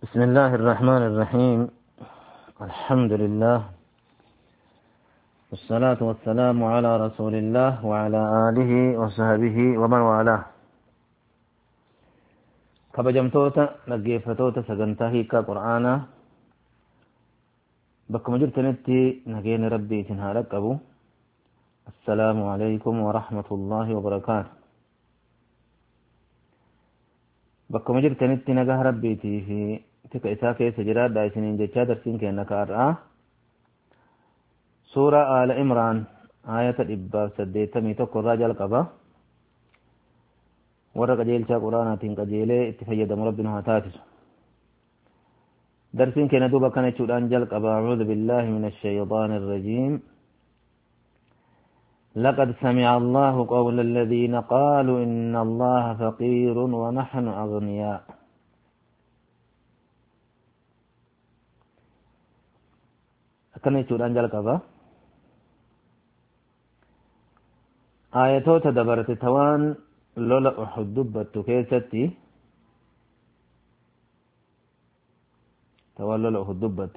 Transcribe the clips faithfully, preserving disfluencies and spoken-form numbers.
بسم الله الرحمن الرحيم. الحمد لله والصلاة والسلام على رسول الله وعلى آله وصحبه ومن والاه. كبجمتوتا نجيفتوتا سجنتهي كقرآنا بكم جرتنتي نجين ربي تنهارك أبو السلام عليكم ورحمة الله وبركاته. بكم جرتنتي نجاه ربي في تك إساكي سجرات دايسنين جتشا درسين كأنك أرآ سورة آل إمران آية الإباب سديتا ميتوك الرجال قبا ورق جيل شا قرانا تنقجيلي اتفيد مربنا هتاتس درسين كأن دوبا كان يتشود أنجل قبا أعوذ بالله من الشيطان الرجيم. لقد سمع الله قول الذين قالوا إن الله فقير ونحن أغنياء. كان يتشود أنجل قبا آياتو تدبرت توان لولا أحد دبت كيستي توان لولا أحد دبت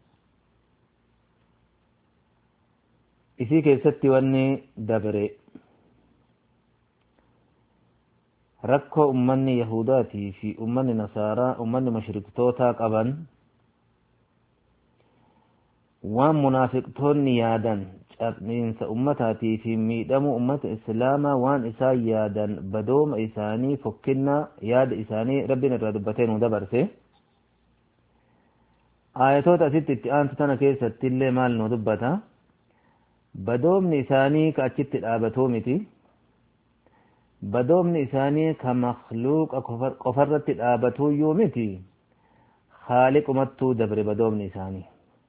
إسي كيستي واني دبري ركو أمني يهوداتي في أمني نصارى أمني مشركتوتا قبن وان منافقتون يادن من أمتاتي في ميدم أمة إسلاما وان إسا يادن بدوم إساني فكنا ياد إساني ربنا الردبتين ودبرسي آياتوت أسيت اتئان تتنا كيسة تلي مال ندبتا بدوم إساني كأچت الآبتومتي بدوم إساني كمخلوق قفرت الآبتو يومتي خالق متو دبر بدوم إساني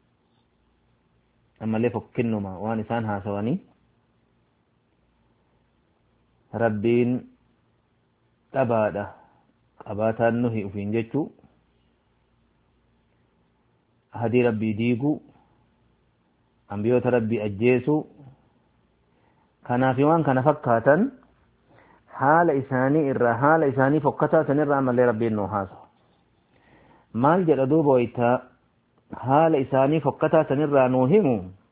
أما اللي فكنما وان إسان هاسواني ربين تبادا قباتا نهي أفين جتشو هدي ربي ديقو أنبيوت ربي أجيسو كان في وان كان فكاتا حال إساني إرى حال إساني فكتا سنرى أما اللي ربي نوحاسو مال جردو بويتا حال إساني فقطة سنرى نوهم.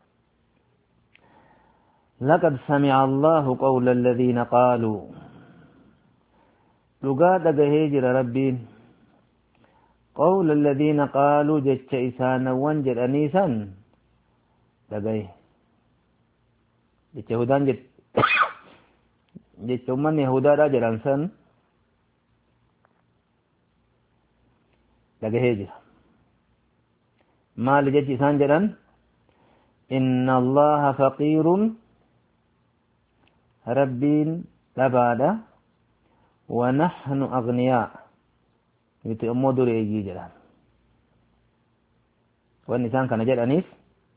لقد سمع الله قول الذين قالوا لقاد هجر ربين قول الذين قالوا جتش إسانا وانجر أنيسا لقيه جتش هدان جت جتش من يهودا راجر أنسان لقيه هجر ما لجت إسان جران إن الله فقير ربين لبادا ونحن أغنياء يتأمو دوري يجي جران والنسان كان جل أنيس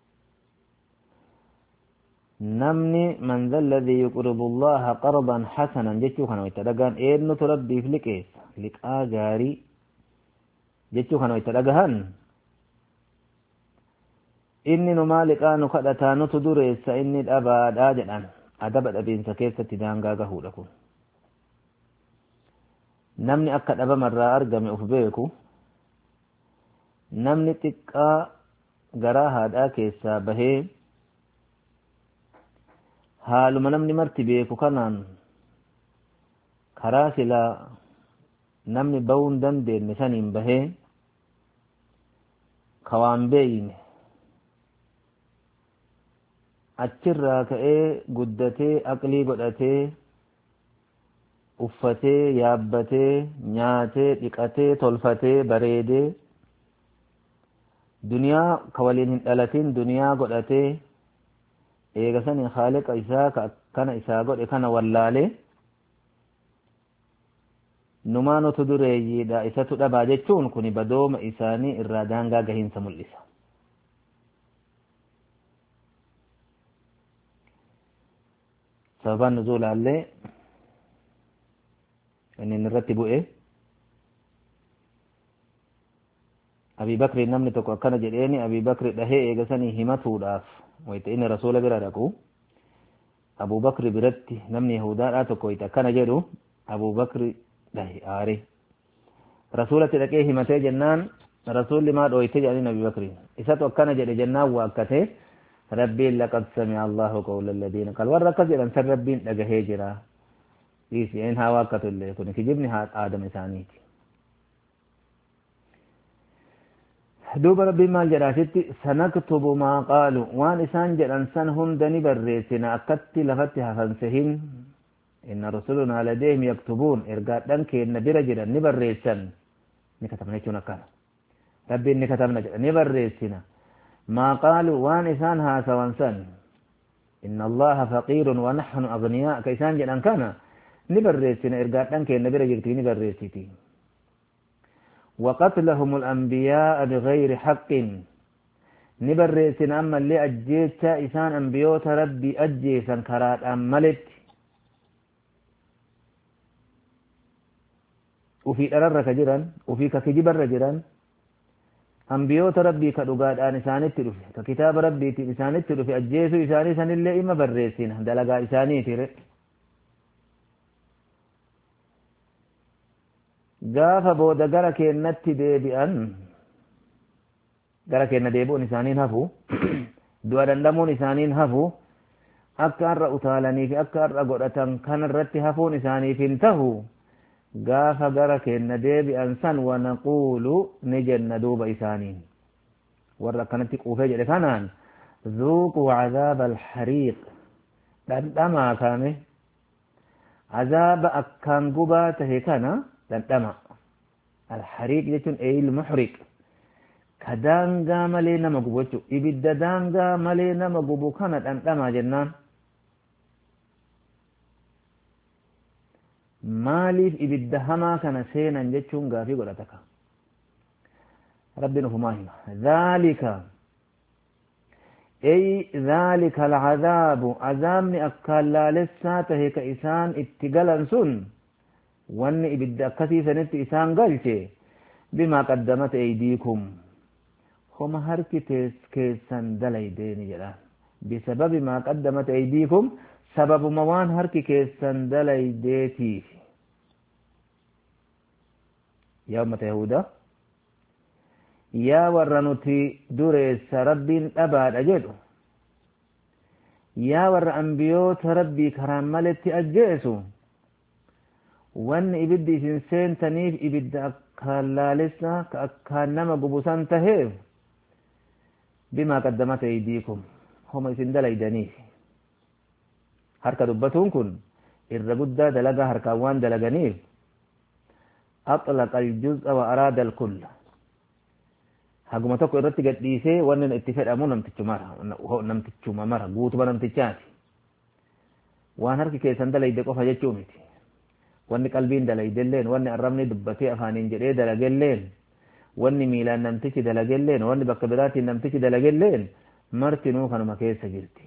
نمني من ذا الذي يقرض الله قرضا حسنا جتشو كانوا يتدقان إذن تربي في لكيس لك آجاري جتشو كانوا يتدقان inni nu maaliqaa nu kadhataa nutu dureessa inni dhabaadhaa jedhan adaba dhabiinsa keessatti daangaa gahuudha kun. Namni akka dhabamarraa argame uf beeku namni xiqqaa garaa haadhaa keessaa bahee haaluma namni marti beeku kanaan karaa silaa namni ba'uun dandeenye saniin bahee kawaan beeyne achirraa ka'ee guddatee aqlii godhatee uffatee yaabbatee nyaatee dhiqatee tolfatee bareedee duniyaa ka waliin hin dhalatin duniyaa godhatee eega saniin haaliqa isaa ka akkana isaa godhe kana wallaalee numaa nutu dureeyyiidha isatu dhabaa jechuun kuni badooma isaanii irraa daangaa gahiinsa mul'isa. sababaan nuzuulaallee inni irratti bu'e Abii Bakri namni tokko akkana jedheeni Abii Bakri dhahee eegasanii himatuudhaaf wayita inni rasuula bira dhaqu Abuu Bakri biratti namni Yahudaadhaa tokko wayita akkana jedhu Abuu Bakri dhahe aare rasuulatti dhaqee himatee jennaan رسول ما دويته يعني نبي بكر إسات وكان جل جنة وأكته ربي لقد سمع الله قول الذين قال وركز إلى سر ربي لقى هجرة إيش إنها واقت اللي يكون كجبني هات آدم ثانيتي دوب ربي ما جراتي سنكتب ما قالوا وان إسان جران سن هندني بريسنا أكت لفتها فانسهين إن رسولنا لديهم يكتبون إرقاد دنك إن برجلا نبريسن نكتبنا يكون كان ربي نكتبنا نبريسنا ما قالوا وان إسان هاسا وانسان إن الله فقير ونحن أغنياء كإسان جران كان نبريسنا إرقاد دنك إن برجلتي نبريسيتي وقتلهم الأنبياء بغير حق نبريسنا أما اللي أجيت إسان أنبيوت ربي أجيسا كرات أملت وفي أررك جران وفي ككجبر جران أنبيوت ربي كدقاد آن إسانت تلفي ككتاب ربي إسانت تلفي أجيسو إساني سن اللي إما بريسنا دلقا إساني تري gaafa booda gara keennatti deebi'an gara keenna deebi'uun isaaniin hafu du'a dandamuun isaaniin hafu akka har'a utaalanii fi akka har'a godhatan kanarratti hafuun isaaniif hin tahu gaafa gara keenna deebi'an san wanaquulu ni jenna duuba isaaniin warra akkanatti quufee jedhe kanaan zuuquu cazaaba alxariiq dhandhamaa kaame cazaaba akkaan gubaa tahe kana دندما الحريق يجون أي المحرق كدانغا ملينا مغبوچو إبدا دانغا ملينا مغبو كانت دندما جنان ماليف إبدا هما كان سينا جتشون غافي قلتك ربنا فماهما ذلك أي ذلك العذاب عذابني أكالا لساته كإسان اتقالا سن wanni ibidda akkasii sanitti isaan galche bimaa qaddamat aydiikum homa harki keessan dalaydeeni jedhaan bisababi maa qaddamat aydiikum sababuma waan harki keessan dalaydeetiif yaa ummata yahuda yaa warra nuti dureessa rabbiin dhabaadha jedhu yaa warra anbiyoota rabbii karaan maletti ajjeesu wanni ibiddi isin seentaniif ibidda akkaan laalessa ka akkaan nama gubusan taheef bimaa qaddamat aydiikum homa isin dalaydaniif harka dubbatuun kun irra guddaa dalagaa harkaan waan dalaganiif axlaqa aljuz'a wa araada alkulla haguma tokko irratti gadhiisee wanni itti fedhamu namtichuma mara guutuma namtichaati waan harki keessan dalayde qofa jechuu miti wanni qalbiin dalaydelleen wanni arrabni dubbatee afaaniin jedhee dalagelleen wanni miilaan namtichi dalagelleen wanni bakka biraatiin namtichi dalagelleen martinuu kanuma keessa jirti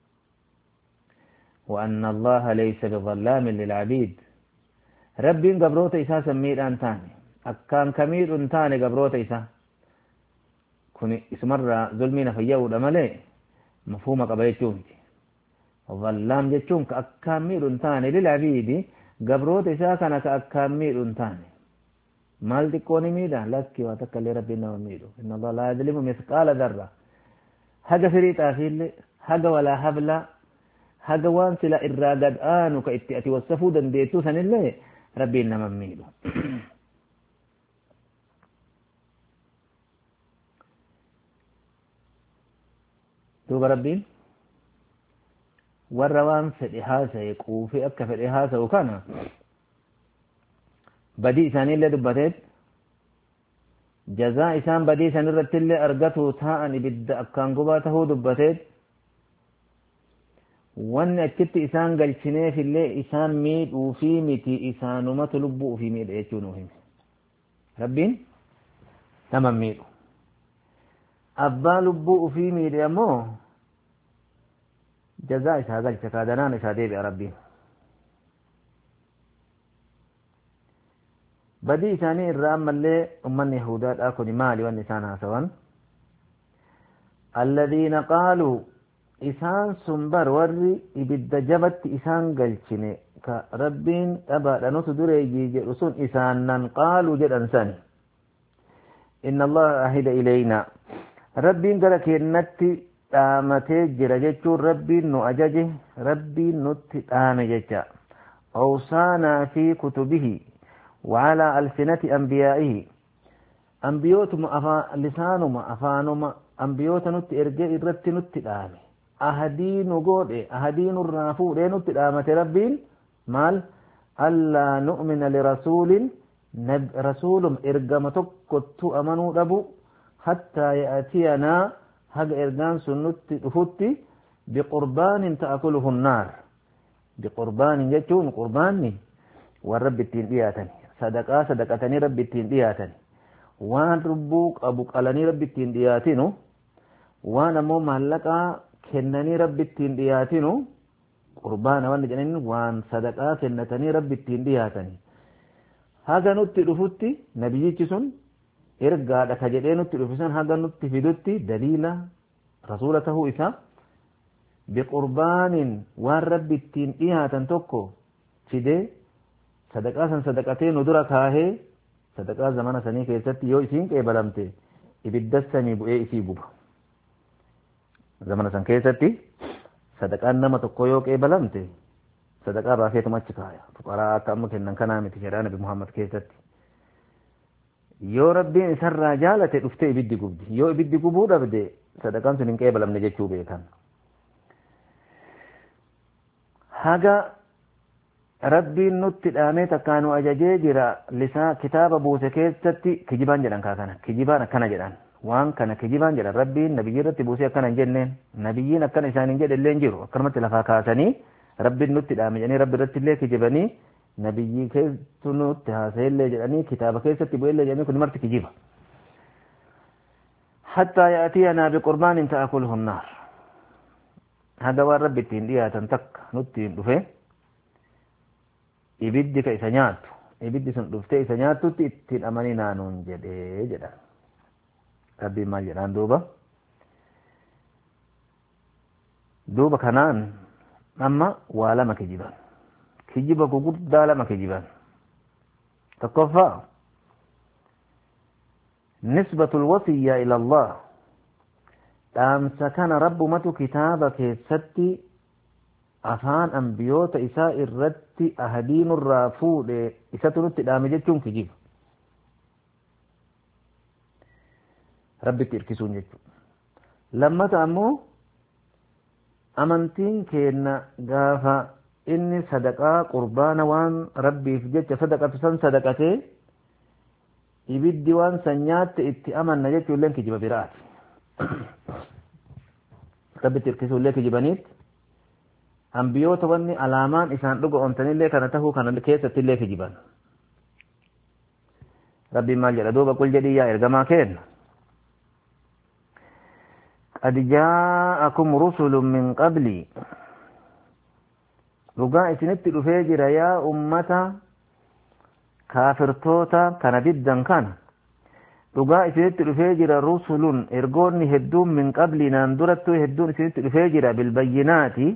وأن الله ليس بظلام للعبيد ربين قبروت إسا سميد أنتاني أكان كميد أنتاني قبروت إسا كوني اسمر ظلمين فيهو دمالي مفهوم قبل جومتي ظلام جتشونك أكان ميد أنتاني للعبيد قبروت إسا كان كأكان ميد أنتاني مال تكوني ميدا لكي واتكالي ربنا وميدو إن الله لا يظلم مثقال ذرة هذا فريط أخير هذا ولا هبلا هذا وان سلا إرادة آنو كإتئتي والسفو دنديتو سن الله ربي إنما مميدو توب ربين والروان فالإحاسة يقوفي أكا فالإحاسة وكان بدي إساني اللي دبتت جزاء إسان بدي إسان الرد اللي أرغته تاءني بد أكان قباته دبتت وان اكت إسان قلشنه في اللي إسان ميد وفي متي إسان وما تلبو في ميد ايتونوهم ربين تمام ميد أبا لبو في ميد يمو جزاء إسا قلشك دنان إسا ديب يا ربي بدي إساني الرام اللي أمان يهودات أكوني مالي والنسان سوان الذين قالوا إسان سنبر ورّي إبدا جبت إسان قلشني كربين أبا لنوت دريجي جرسون إسان ننقالوا جد أنساني إن الله أهد إلينا ربي قالك النتي آمتي جرجتو ربي نو أججه ربي نت آمججا أوصانا في كتبه وعلى ألسنة أنبيائه أنبيوت ما أفا لسانه ما أفانه ما أنبيوت نت إرجع إرت نت آمي أهدين وقود أهدين الرافو لين نت آمة ربي مال ألا نؤمن لرسول نب رسول إرجمتك كتو أمنوا ربو حتى يأتينا هذا إرجان سنت أفتي بقربان تأكله النار بقربان يجون قرباني والرب التين دياتني صدقة صدقتني رب التين دياتني وان ربوك أبوك ألاني رب التين دياتنو وانا مو مهلقا كنني رب التين دياتنو قربان وان جنين وان صدقة كنتني رب التين دياتني هذا نتي رفتي نبي جسون إرجع لك جدين التلفزيون هذا نتفيدتي دليلا رسولته إسا بقربان والرب التين إيها تنتوكو فيدي صدقاء صدقاتين ودرك هاهي صدقاء زمان سنين كيستي يو إسين كي بلمتي إبدستني بؤي إسي بوبا زمان سن كيستي صدقاء نما تقو يو كي بلمتي صدقاء رافية مچكايا فقراء كأمك إنن كنامي تشيران بمحمد كيستي yoo rabbiin isarraa jaalate dhuftee ibiddi gubdi yoo ibiddi gubuu dhabde sadaqaan sun hin qeebalamne jechuu beekan haga rabbiin nutti dhaamee takkaanu ajajee jira lisaa kitaaba buuse keessatti kijibaan jedhan kaa kana kijibaan akkana jedhan waan kana kijibaan jedhan rabbiin nabiyyi irratti buusee akkana hin jenneen nabiyyiin akkana isaan hin jedhe illee hin jiru akkanumatti lafaa kaasanii rabbiin nutti dhaame jedhanii rabbi irratti illee kijibanii nabiyyi keessu nutti haasaillee jedhanii kitaaba keessatti bu'ellee jedhanii kun marti kijiba hattaa ya'tiyanaa biqurbaanin ta'akuluhu nnaar haga waan rabbi ittiin dhiyaatan takka nutti hin dhufe ibiddi ka isa nyaattu ibiddi sun dhuftee isa nyaattutti ittiin amanii naanuun jedhee jedhan rabbiin maal jedhaan duuba duuba kanaan amma waa lama kijiban kijiba guguddaa lama kijiban tokkoffaa nisbatu lwasiyya ila allah dhaamsa kana rabbumatu kitaaba keessatti afaan ambiyoota isaa irratti ahadiinurraa fuudhe isatu nutti dhaame jechuun kijiba rabbitti irkisuun jechuudha lammata ammoo amantiin keenna gaafa inni sadaqaa qurbaana waan rabbiif jecha sadaqatu san sadaqatee ibiddi waan san nyaatte itti amanna jechuulleen kijiba biraati rabbitti irkisuullee kijibaniit ambiyoota wanni alaamaan isaan dhuga ontanillee kana tahuu kana keessattillee kijiban rabbiin maal jedha duuba qul jedhii yaa ergamaa kenna qad jaa'akum rusulun min qablii dhugaa isinitti dhufee jira yaa ummata kaafirtoota kana diddan kana dhugaa isinitti dhufee jira rusulun ergoonni hedduun min qablii naan durattuu hedduun isinitti dhufee jira bilbayyinaati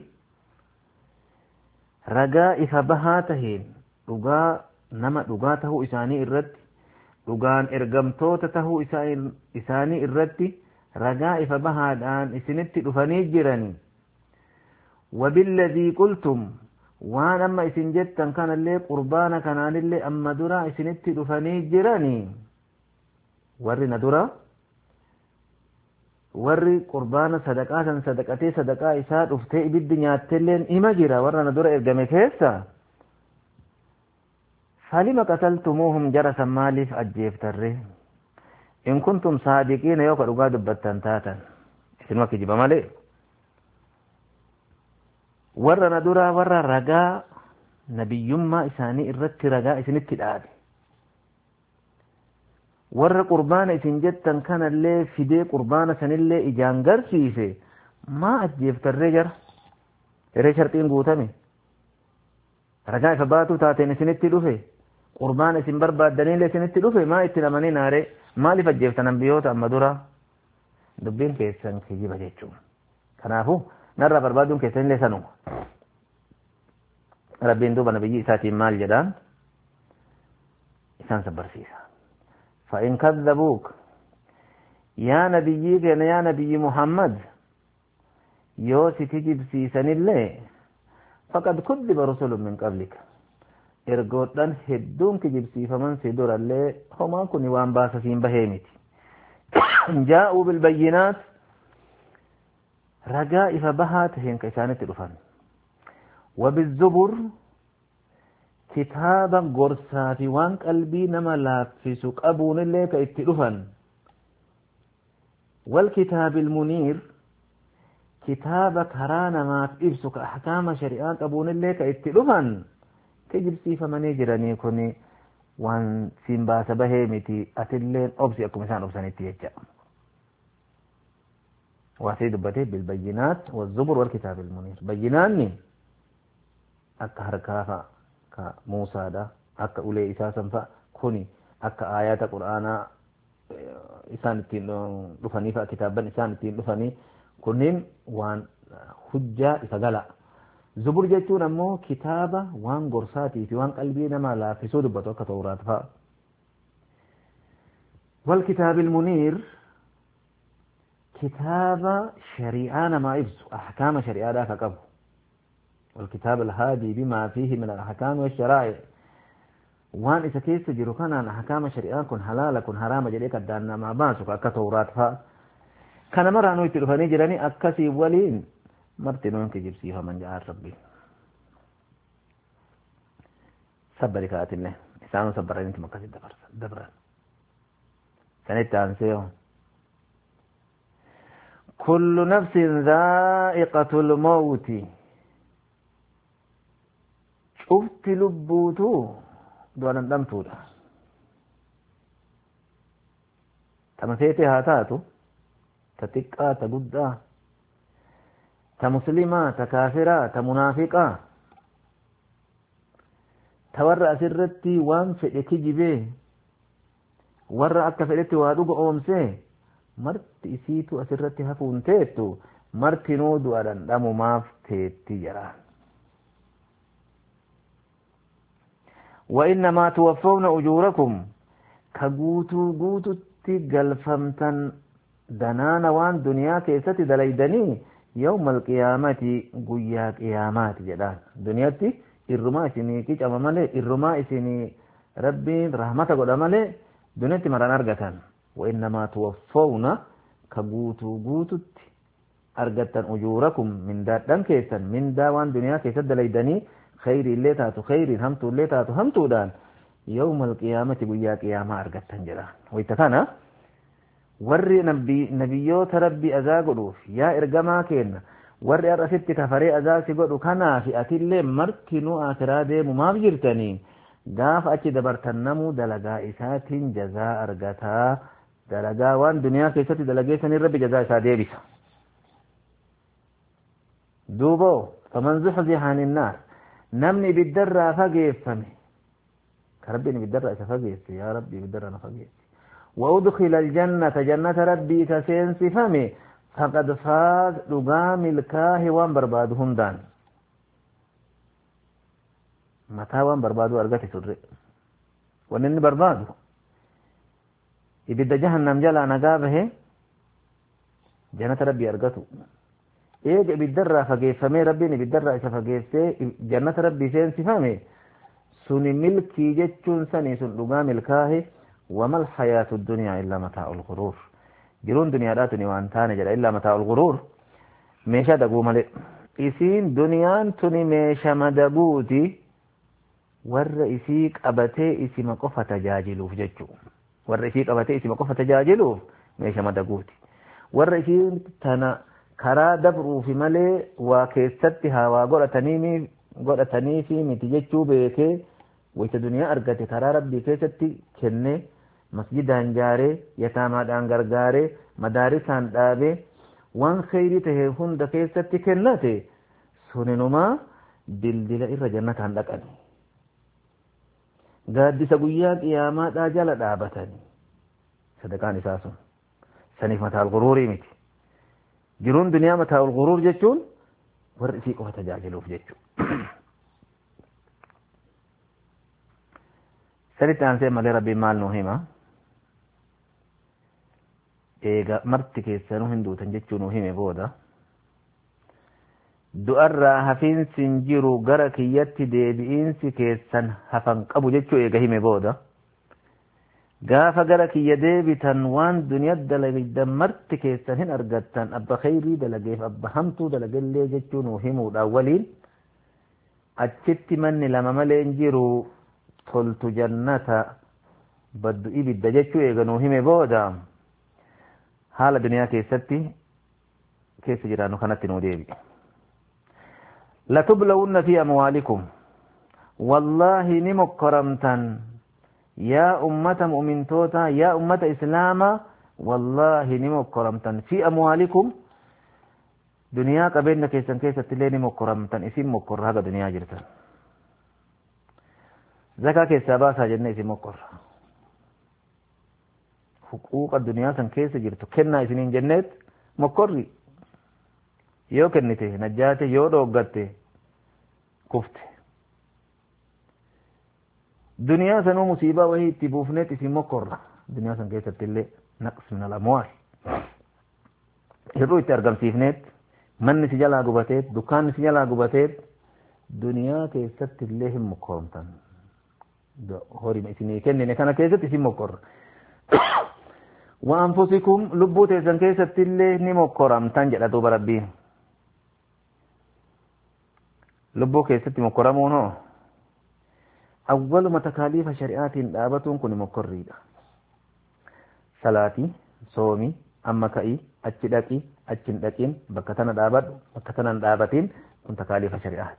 ragaa ifa bahaa taheen dhugaa nama dhugaa tahuu isaanii irratti dhugaan ergamtoota tahuu isaanii irratti ragaa ifa bahaadhaan isinitti dhufanii jiranii wabilladii qultum waan amma isin jettan kanallee qurbaana kanaanillee amma dura isinitti dhufanii jiranii warri na dura warri qurbaana sadaqaa san sadaqatee sadaqaa isaa dhuftee ibiddi nyaatteilleen ima jira warra na dura ergame keessa falima qataltumuuhum jara san maaliif ajjeeftarre in kuntum saadiqiina yoo ka dhugaa dubbattan taatan isinuma kijiba malee warra na duraa warra ragaa nabiyyummaa isaanii irratti ragaa isinitti dhaabe warra qurbaana isin jettan kanallee fidee qurbaana sanillee ijaan garsiise maa ajjeeftarree jara heree sharxiin guutame ragaa ifa baatuu taateen isinitti dhufe qurbaana isin barbaaddanillee isinitti dhufe maa ittiin amanii naaree maaliif ajjeeftan ambiyoota amma dura dubbiin keessan kijiba jechuun kanaafuu narraa barbaaduun keessanillee sanuma rabbiin duuba nabiyyi isaatiin maal jedhaan isaan sabbarsiisa فإن كذبوك يا نبي كنا يا نبي محمد يوسف تجيب سيسن الله فقد كذب رسل من قبلك إرجوتان هدوم كجيب سيفمن سيدور الله هما كوني وان باسسين بهيمتي جاءوا بالبينات رجاء فبهات هين كيسانة الرفان وبالزبر كتابا قرصا في وان قلبي نما لافسك أبون الله كيتلفن والكتاب المنير كتابك هرانا ما تبسك أحكام شريعات أبون الله كيتلفن كيجب سيفا من يجرني كوني وان سيمباس بهيمتي أتلين أبسي أكو مسان أبساني تيجا واسيد بته بالبينات والزبر والكتاب المنير بيناني أكا هركافا كموسى دا أكا أولي إساسا فكوني أكا آيات القرآن إسان التين لفني فكتابا إسان التين لفني كونين وان حجة إساقلا زبر جيتون أمو كتابة وان قرصاتي في وان قلبي نما لا في سود بطوك تورات فا والكتاب المنير كتاب شريعان ما إبسو أحكام شريعة ذاك قبو والكتاب الهادي بما فيه من الأحكام والشرائع وان إذا كيس جيرو كان أحكام شريعة كن حلال كن حرام جريك الدانا ما باسو أكا تورات فا كان مرة نوي تلفاني جراني أكسي ولين مرتنون كجيب سيها من جاء ربي سبري كات الله إسانو سبرين انت مكاسي دبر دبر سنت أنسيهم كل نفس ذائقة الموت شفت لبوتو دوانا دمتو دا تمسيتي هاتاتو تتقى تقدا تمسلمة تكافرة تمنافقة تورى أسرتي وان فئتي جبه ورى أكا فئتي وادوغ أومسي مرت إسيتو أسرتي هفون تيتو مرت نودو أدن دمو ماف تيتي جران وإنما توفون أجوركم كغوتو غوتو تيغل فمتن دنانا وان دنيا كيستي دليدني يوم القيامة قيا قيامات جدان دنياتي إرما إسيني كيش أما مالي إرما إسيني ربي رحمة قد مالي دنياتي مران أرغتان وإنما توفون كغوتو غوتو أرغتان أجوركم من داتان كيسان من داوان دنيا كيسد دليدني خير اللي تاتو خير همتو اللي تاتو همتو دان يوم القيامة قيا قيامة أرغتان جدان ويتكانا warri nabiyyoota rabbi azaa godhuuf yaa ergamaa kenna warri arrasitti kafaree azaa si godhu kanaaf atillee martinuu akiraa deemu maaf jirtanii gaafa achi dabartan namuu dalagaa isaatiin jazaa argataa dalagaa waan duniyaa keessatti dalageessanii rabbi jazaa isaa deebisa duuboo faman zuxzixa ani nnaar namni ibiddarraa fageeffame ka rabbiin ibiddarraa isa fageesse yaa rabbi ibiddarraa na fageesse وأدخل الجنة جنة ربي كسين سفمي فقد فاز لقام الكاه وان بربادهم دان متى وان بربادو أرغتي سر ونن بربادو إبدا جهنم جلا نقابه جنة ربي أرغتو إيج إبدا فقيف فمي ربي إبدا إسا فقيف جنة ربي سين سفمي سن ملكي جتشون سني سن لقام الكاه وما الحياة الدنيا إلا متاع الغرور جرون دنيا داتني وانتان جل إلا متاع الغرور ميشا دقو ملئ إسين دنيان تني ميشا مدقوتي ور إسيك أبتي إسي مقفة تجاجلوف ججو ور إسيك أبتي إسي مقفة تجاجلوف ميشا مدقوتي ور إسين تنا كرا دبرو في ملئ وكيستتها وقرأتنيمي قرأتنيفي متججو بيكي ويت دنيا أرغتي كرا ربي كيستي كنه مسجدان جاري يتامادان غرغاري مدارسان دابي وان خيري ته هند كيستي كنته سننما دلدل إر جنتان دقني غادي سغويا قيامة داجل دابتني صدقان اساسون سنيف متاع الغرور متي جرون دنيا متاع الغرور جچون ورسي قوه تجاجلوف جچو سريت عن سيما لربي مال نوهيما eega marti keessanuu hin duutan jechuu nuu hime booda du'arraa hafiinsi hin jiru gara kiyyatti deebi'iinsi keessan hafan qabu jechuu eega hime booda gaafa gara kiyya deebitan waan duniyaa dalagdan marti keessan hin argattan abba khayrii dalageef abba hamtuu dalagellee jechuu nuu himuudha waliin achitti manni lama malee hin jiru toltu jannata baddu ibidda jechuu eega nuu hime booda haala duniyaa keessatti keessa jiraannu kanatti nuu deebi latublawunna fi amwaalikum wallaahi ni mokkoramtan yaa ummata mu'mintoota yaa ummata islaamaa wallaahi ni mokkoramtan fi amwaalikum duniyaa qabeenya keessan keessatti illee ni mokkoramtan isin mokkorra haga duniyaa jirtan zakaa keessaa baasaa jenne isin mokkorra huquuqa duniyaa san keessa jirtu kennaa isiniin jenneet mokkorri yoo kennite najjaate yoo dhooggatte kufte duniyaa sanuu musiibaa wahii itti buufneet isin mokkorra duniyaa san keessatti illee naqs min al-amwaal hir'uu itti argamsiifneet manni si jalaa gubateet dukkaanni si jalaa gubateet duniyaa keessatti illee hin mokkoromtan horima isinii kennine kana keessatti isin mokkorra وأنفسكم لبوت إذن كيسة اللي نمكرم تنجل دوب ربي لبو كيسة مكرمونه أول ما تكاليف شريعات دابتون كن مكريدا صلاتي صومي أما كأي أجدكي أجندكين بكتنا دابت بكتنا دابتين كن تكاليف شريعات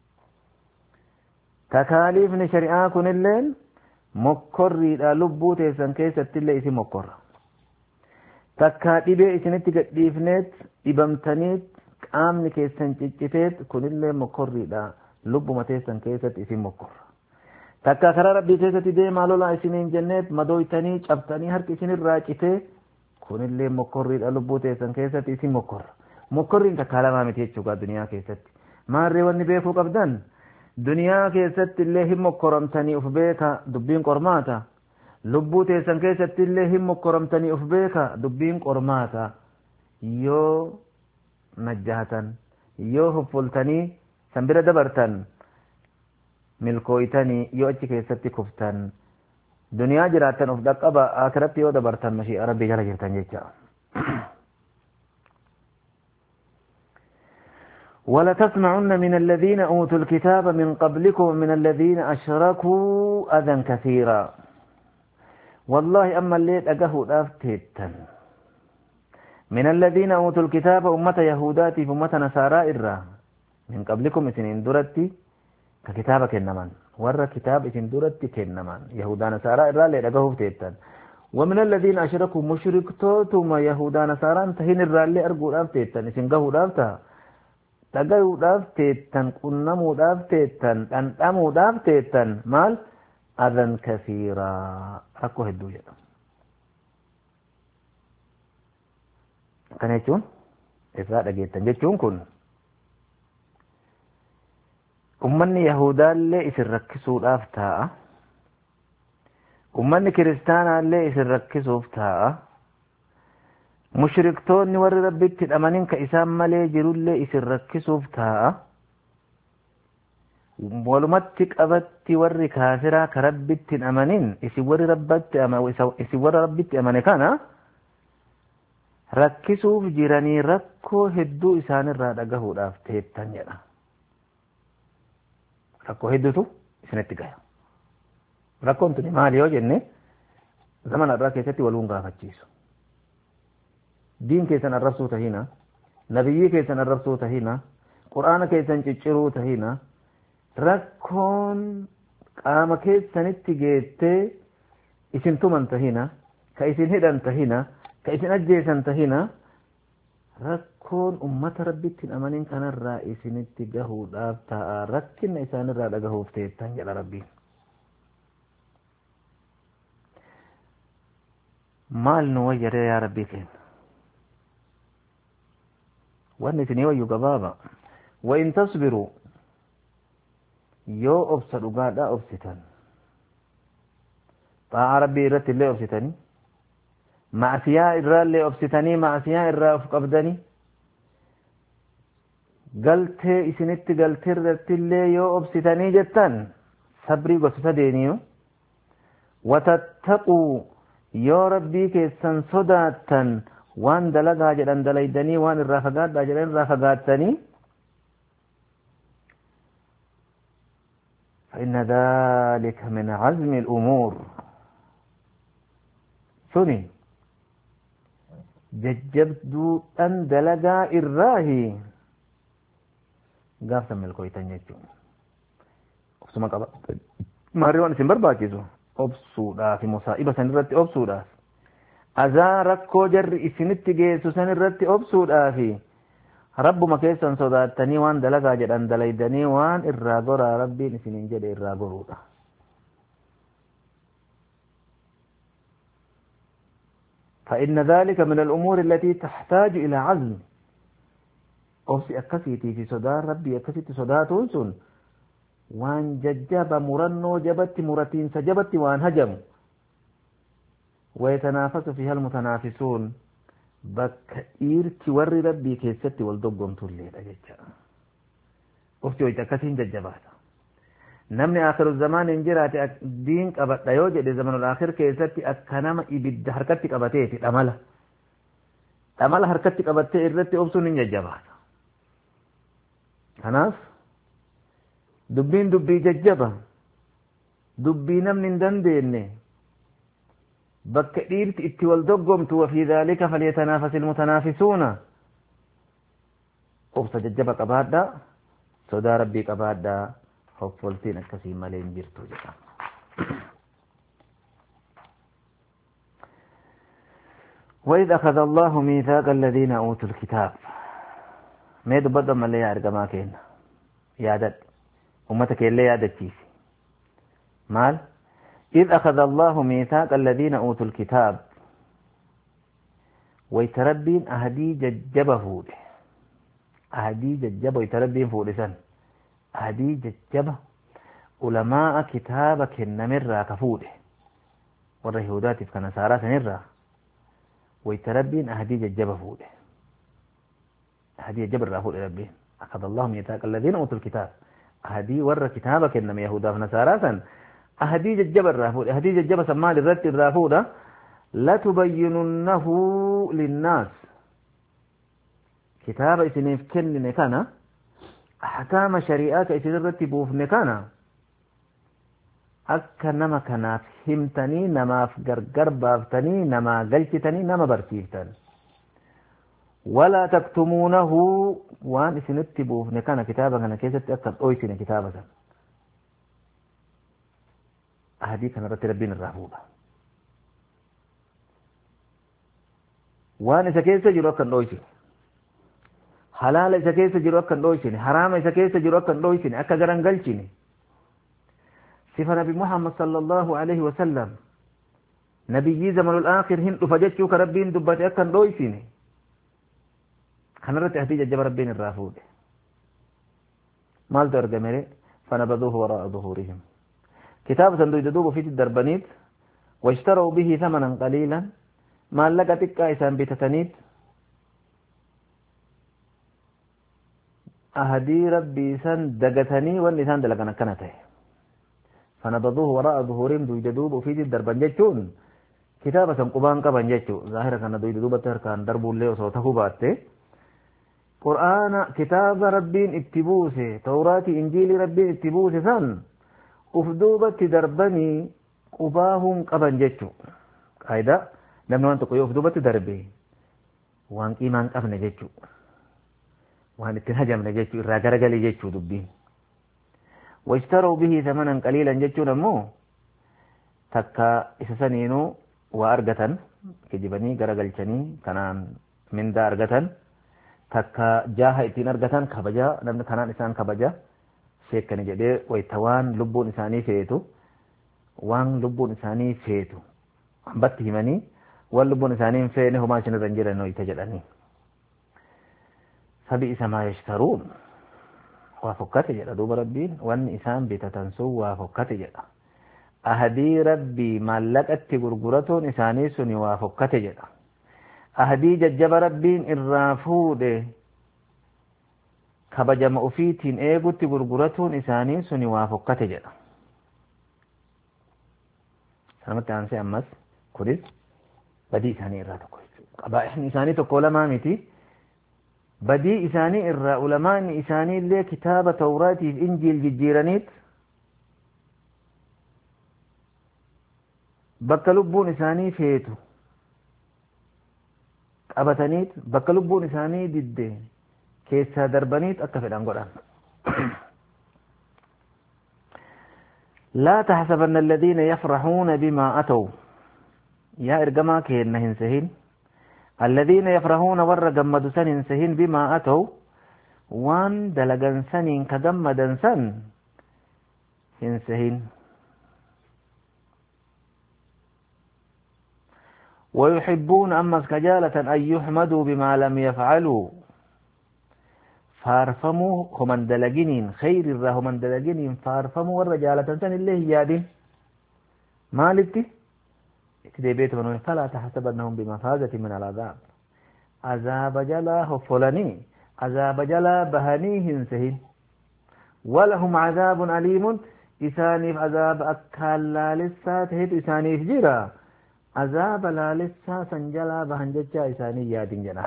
تكاليف شريعات كن اللين مكريدا لبوت إذن كيسة اللي اسم مكرم takkaa dhibee isinitti gadhiifneet dhibamtaniit qaamni keessan cicciteet kunillee mokkorriidha lubbuma teessan keessatti isin mokkorra takkaa karaa rabbii keessatti deemaa lolaa isiniin jenneet madooytanii cabtanii harki isinirraa citee kunillee mokkorriidha lubbuu teessan keessatti isin mokkorra mokkorriin takkaa lamaa miti jechuudha duniyaa keessatti maarree wanni beekuu qabdan duniyaa keessatti illee hin mokkoramtanii uf beeka dubbiin qormaata lubbuu teessan keessatti illee hin mokkoramtanii uf beeka dubbiin qormaata yoo najjahatan yoo huffultanii san bira dabartan milkooytanii yoo achi keessatti kuftan duniyaa jiraattan uf dhaqqaba akiratti yoo dabartan mashii'a rabbii jala jirtan jecha ولتسمعن من الذين أوتوا الكتاب من قبلكم ومن الذين أشركوا أذى كثيرا والله أما اللي أجهوا أفتيتا من الذين أوتوا الكتاب أمة يهوداتي أمة نصارى إرى من قبلكم إسنين درتي ككتابة كنمان ورى كتاب إسن درتي كنمان يهودا نصارى إرى اللي أجهوا أفتيتا ومن الذين أشركوا مشركتوتما يهودا نصارى انتهين إرى اللي أرجوا أفتيتا إسن جهوا أفتا تجهوا أفتيتا كنموا أفتيتا أنتموا أفتيتا مال أذى كثيرا أكو هدو جدا كان يجون إفراد جيتا جيتون كن أمني يهودا اللي إسر ركسوا الأفتاء أمني كريستانا اللي إسر ركسوا الأفتاء مشركتون ور ربك الأمانين كإسام مالي جروا اللي إسر ركسوا الأفتاء walumatti qabatti warri kaafiraa ka rabbitti hin amanin isin warri rabbatti isin warra rabbitti amane kana rakkisuuf jiranii rakkoo hedduu isaanirraa dhagahuudhaaf teettan jedha rakkoo hedduutu isinitti gaya rakkoon tuni maali yoo jenne zaman irraa keessatti waluun gaafachiisu diin keessan arrabsuu tahina nabiyyii keessan arrabsuu tahina qur'aana keessan cicciruu tahina rakkoon qaama keessanitti geettee isin tuman tahina ka isin hidhan tahina ka isin ajjeesan tahina rakkoon ummata rabbitti hin amanin kanarraa isinitti gahuudhaaf ta'a rakkina isaanirraa dhagahuuf teettan jedha rabbiin maal nu wayyadee yaa rabbii keenya wanni isinii wayyu gabaaba wa in tasbiruu yoo obsa dhugaadhaa obsitan xaa'a rabbii irratti illee obsitanii معصية الرالي أبستني معصية الراف قبدني قلت إسنت قلت الرتلي يو أبستني جتان صبري قصتدينيو وتتقوا يا ربي كيسان صداتا وان دلقا جلن دليدني وان الرافقات جلن رافقاتني فإن ذلك من عزم الأمور سني ججبدو أن دلقا إراهي قافتا من الكويتان يجو أقسم قبا ماريوان سنبر باكيزو أبسودا في مصائبة سنرتي أبسودا أزارك كوجر إسنت جيسو سنرتي أبسودا في رب ما كيسان صداتني وان دلقا جدان دليدني وان إراغورا ربي نسنين جد إراغورودا فإن ذلك من الأمور التي تحتاج إلى عزم أبسي أكسيتي في صدار ربي أكسيتي صداتون سن وان ججب مرنو جبت مرتين سجبت وان هجم ويتنافس فيها المتنافسون بك إيرتي ور ربي كيستي والدقم تولي أجيتشا أفتي ويتكسين ججبات نمني آخر الزمان انجرات دين قبط يوجد زمن الآخر كيستي أكنام إبد حركتي قبطيتي الأمل الأمل حركتي قبطي إرتي أبسون ججبات خلاص دبين دبي ججبة دبي نمن دنديني بك إيرت إتي والدقمت وفي ذلك فليتنافس المتنافسون أبس ججبة قبادا صدا ربي قبادا حفلتين الكسيم ملين جرتو جدا وإذ أخذ الله ميثاق الذين أوتوا الكتاب ما يدبض من اللي يعرق ما كين يادت أمتك اللي يادت كيسي مال إذ أخذ الله ميثاق الذين أوتوا الكتاب ويتربين أهدي ججبه فوده أهدي ججبه ويتربين فوده سن أهدي ججبه علماء كتابك النمر كفوده والرهودات كنسارة نرى ويتربين أهدي ججبه فوده أهدي ججب الرافود ربين أخذ الله ميثاق الذين أوتوا الكتاب أهدي ور كتابك النم يهودا فنسارة أهدي ججب الرافود أهدي ججب سماه للرد الرافود لا تبيننه للناس كتاب إسنيف كن نكانا أحكام شريعات إسن الرتبوف نكانا أكا نما كناف همتني نما فقرقر بافتني نما قلتني نما برسيفتن ولا تكتمونه وان إسن التبوف نكانا كتابا كان كيسة أكد أويسن كتابا أهدي كان رتبين الرافود waan isa keessa jiru akka hin dhoysine halaala isa keessa jiru akka hin dhoysine haraama isa keessa jiru akka hin dhoysine akka garan galchine sifa nabi muhammad sallallahu alaihi wasallam nabiyyi zamanul aakhir hin dhufa jechuu ka rabbiin dubbate akka hin dhoysine kanarratti ahdii jajjaba rabbiin irraa fuudhe maaltu argamere fanabaduuhu waraa dhuhurihim kitaaba san duyda duuba ofiitti darbaniit washtarau bihi thamanan qaliilan maallaqa xiqqaa isaan bitataniit ahadii rabbii san dagatanii wanni isaan dalagan akkana ta'e fanabaduuhu waraa dhuhurihim duyda duuba ofiitti darban jechuun kitaaba san qubaan qaban jechuu zaahira kana duyda duubatti harkaan darbuullee osoo tahuu baatte qur'aana kitaaba rabbiin itti buuse tawraatii injiilii rabbiin itti buuse san uf duubatti darbanii qubaahuun qaban jechuu qaayidaa namni waan tokko yoo uf duubatti darbe waan qiimaan qabne jechuu waan ittiin hajamne jechuu irraa garagalii jechuu dubbiin washtarau bihi thamanan qaliilan jechuun ammoo takka isa saniinuu waa argatan kijibanii garagalchanii kanaan mindaa argatan takka jaaha ittiin argatan kabaja namni kanaan isaan kabaja sheekkani jedhee wayta waan lubbuun isaanii feetu waan lubbuun isaanii feetu hambatti himanii waan lubbuun isaanii hin feene homaa isin irra hin jiran wayta jedhanii fabi'isa maa yashtaruun waa fokkate jedha duuba rabbiin wanni isaan bitatan sun waa fokkate jedha ahadii rabbii maallaqatti gurguratuun isaanii suni waa fokkate jedha. Ahadii jajjaba rabbiin irraa fuudhe kabajama ufiitiin eegutti gurguratuun isaanii suni waa fokkate jedha. Sanamatti aansee ammas kunis badii isaanii irraa tokko qabaa'ihni isaanii tokko lamaa miti. Badii isaanii irraa ulamaan isaanii illee kitaaba Tawraatiif Injiil jijjiiraniit bakka lubbuun isaanii feetu qabataniit bakka lubbuun isaanii didde keessaa darbaniit akka fedhan godhan. لا تحسبن الذين يفرحون بما أتوا يا إرجما كهن هنسهين الذين يفرحون ور جمد سن هنسهين بما أتوا وان دلجن سن كجمد سن هنسهين ويحبون أما كجالة أن يحمدوا بما لم يفعلوا فارفموا هم دلجنين خير الره هم دلجنين فارفموا والرجالة سن الله يادين مالتي كده بيت من فلا تحسبنهم بمفازة من العذاب عذاب جلا فلاني عذاب جلا بهنيهن سهين ولهم عذاب أليم إسانيف عذاب أكال لا لسا تهد إسانيف جرا عذاب لا لسا سنجلا بهنججا إساني يادين جنا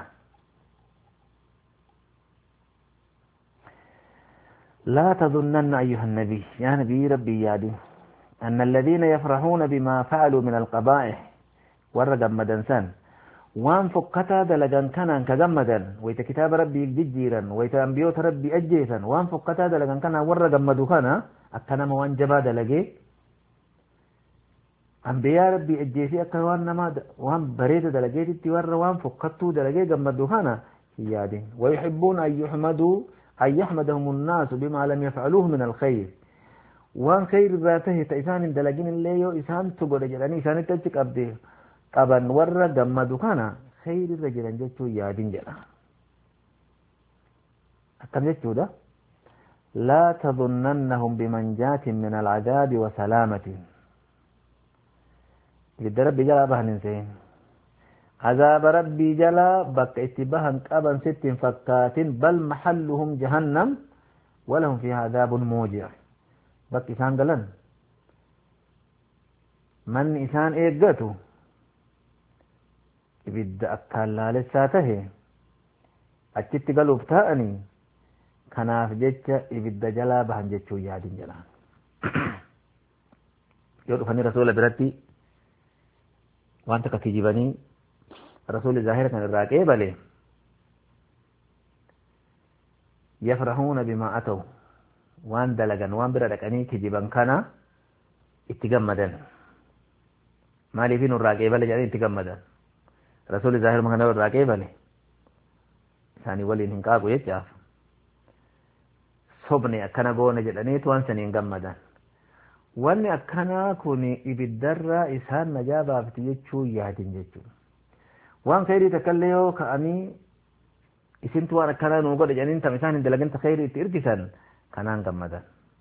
لا تظنن أيها النبي يا نبي ربي يادين أن الذين يفرحون بما فعلوا من القبائح ورقم مدنسان وان فقتا دلقان كان كجمدا ويت كتاب ربي ججيرا ويت أنبيوت ربي أجيسا وان فقتا دلقان كان ورقم مدوكانا أكنا موان جبا دلقي أنبياء ربي أجيسي أكوان نما وان بريد دلقيت التور وان فقتو دلقي قم مدوكانا هيادين ويحبون أن يحمدوا أن يحمدهم الناس بما لم يفعلوه من الخير وان خير ذاته تإسان دلقين اللي يو إسان تقول جلاني إسان تجك أبدي qaban warra gammadu kana khayrirra jiran jechuu yaadin jedha. Akkam jechuudha laa tadunnannahum bimanjaatin min alcadaabi wa salaamatin ibidda rabbii jalaa bahan hin sehin عذاب ربي جلا بك اتباها قبا ست فكات بل محلهم جهنم ولهم فيها عذاب موجع بك إسان قلن من إسان إيقاتو ibidda akkaan laalessaa tahe achitti galuuf ta'ani kanaaf jecha ibidda jalaa bahan jechuu yaadin jedhaan yoo dhufanii rasuula biratti waan takka kijibanii rasuuli zaahira kan irraa qeebale yafrahuuna bimaa ataw waan dalagan waan bira dhaqanii kijiban kana itti gammadan maaliifin irraa qeebale jedhanii itti gammadan رسول ظاهر مكان الراقي بله ثاني ولي هنقاقو يجاف صبني أكنا قونا جلاني توان سنين قمدا واني أكنا كوني إبدر إسان نجابا فتيجو يهدين جيجو وان خيري تكاليو كأني إسان توان أكنا نوغو لجانين تمسان اندلقين تخيري تإرقسان كانان قمدا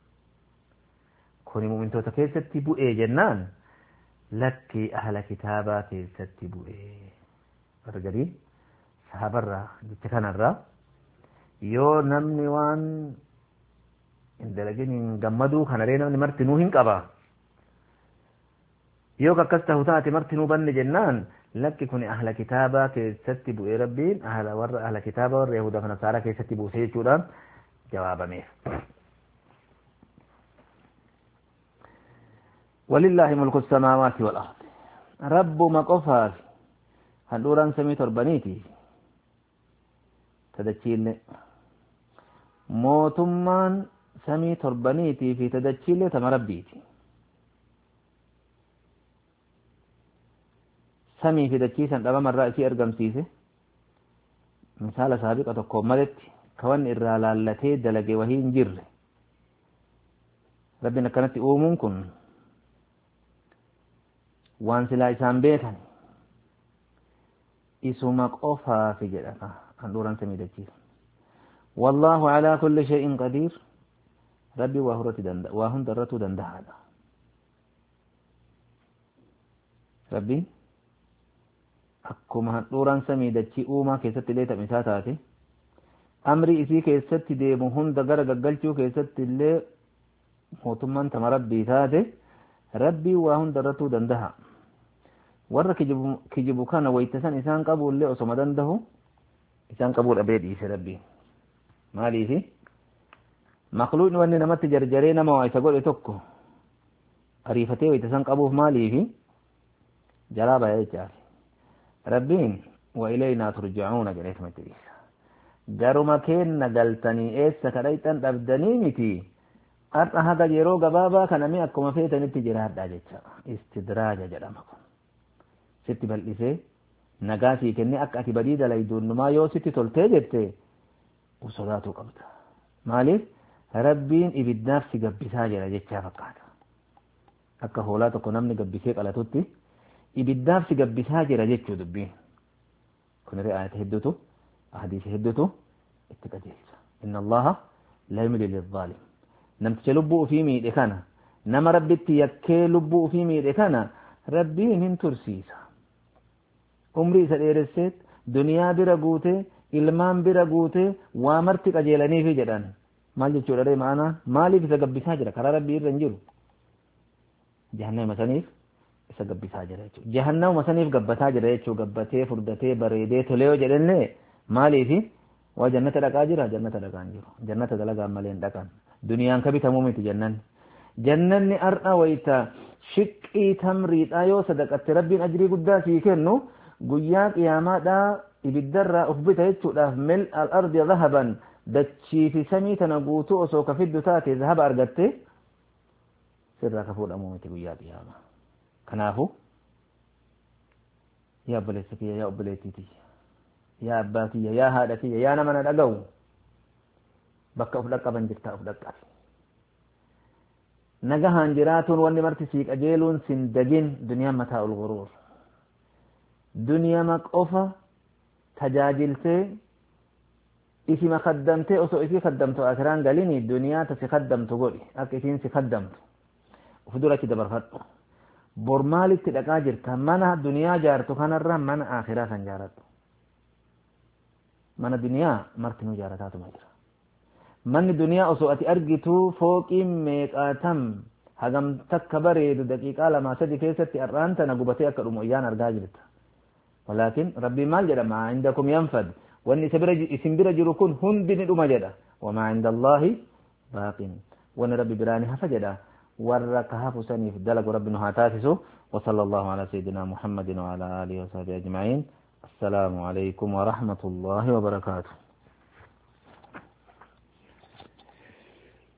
كوني مؤمن تو تكيستي بو إيه جنان لكي أهل كتابا كيستي بو إيه argari sahabarra jecha kanarra yoo namni waan indalagin gammadu kanaree namni martinuu hin qaba yoo akkas tahu taate martinuu banne jennaan lakki kun ahla kitaabaa keessatti bu'ee rabbiin ahla warra ahla kitaabaa warra yahudaa fi nasaaraa keessatti buuse jechuudha jawaabameef walillahi mulku samaawaati wal ardi rabbuma qofaaf handhuuraan samii torbaniiti tadachiille mootummaan samii torbaniitii fi tadachiille tama rabbiiti samii fi dachiisan dhabamarraa isii argamsiise misaala saabiqa tokkoon maletti kawan irraa laallatee dalage wahii hin jirre rabbiin akkanatti uumuun kun waan silaa isaan beekan isuma qofaa fi jedhama handhuuraan samii dachiisa والله على كل شيء قدير ربي وهرتي دندا وهم درتو دندهادا ربي أكما نوران سمي دچي أوما كيست اللي تمساتاتي أمري إسي كيست ديمو هند غرق قلچو كيست اللي موتمان تمربي تاتي ربي وهند رتو دندها ورا كجبو كان ويتسان إسان قبول اللي أصم دنده إسان قبول أبيد إيسي ربي مالي في مخلوق واني نمت جرجرين ما وعيسا قول إتوكو أريفتي ويتسان قبوه مالي في جلابة يجعل ربين وإلينا ترجعون جريت مجلس جارو مكين نقلتني إيسا كريتان أبدني متي أرى هذا جيرو قبابا كان مي أكما فيتن اتجراد داجتشا استدراج جرامكم ستي بلئسي نقاسي كني أكأتي بديدة ليدون نما يو ستي تلتي جبتي وصلاتو قبتا ماليف ربين إبدناف سي قبسا جرا جتشا فقاتا أكا هولاتو كنمني قبسيك على توتي إبدناف سي قبسا جرا جتشو دبين كن رأيت هدوتو أحاديث هدوتو اتقجلسا إن الله لا يملي للظالم نمتش لبو في ميد إخانا نما ربتي يكي لبو في ميد إخانا ربين هن ترسيسا عمري سديرسيت دنيا بira guute ilmaan bira guute waa marti qajeelanii fi jedhan maal jechuudha dee maana maaliif isa gabbisaa jira karaa rabbii irra hin jiru jahannama saniif isa gabbisaa jira jechuudha jahannama saniif gabbataa jira jechuudha gabbatee furdatee bareedee tolee yoo jedhenne maaliif waa jannata dhaqaa jira jannata dhaqaa hin jiru jannata dalagaa malee hin dhaqan duniyaan kabitamuu miti jannanni jannanni ar'a wayita shiqqii tamriidhaa yoo sadaqatte rabbiin ajrii guddaa sii kennu guyyaa qiyaamaadhaa ibiddarraa uf bita jechuudhaaf mil al-ardi dhahaban dachii fi samii tana guutuu osoo ka fiddu taate dhahaba argatte sirraa ka fuudhamu miti guyyaa qiyaamaa kanaafu yaa obboleessa kiyya yaa obboleettii tiyya yaa abbaa kiyya yaa haadha kiyya yaa nama na dhaga'u bakka uf dhaqqaban jirtaa uf dhaqqabi nagahaan jiraatuun wanni marti sii qajeeluun sin dagin duniyaan mataa ul guruur duniyaa qofa tajaajiltee isima kaddamtee osoo isii kaddamtu akiraan galini duniyaa ta si kaddamtu godhi akka isiin si kaddamtu uf durachi dabarfadhu bor maalitti dhaqaa jirta mana duniyaa jaartu kanarra mana akhiraa kan jaaradhu mana duniyaa martinuu jaarataatuma jira manni duniyaa osoo ati argitu fooqiin meeqaatam hagam takka bareedu daqiiqaa lamaa sadi keessatti arraan tana gubatee akka dhumu iyyaan argaa jirta ولكن ربي ما جرى ما عندكم ينفد وان اسم بر جركون هند ندما جدا وما عند الله باق وان ربي برانها فجدا وركها فسني في دلق ربنا هاتاتسو وصلى الله على سيدنا محمد وعلى اله وصحبه اجمعين السلام عليكم ورحمه الله وبركاته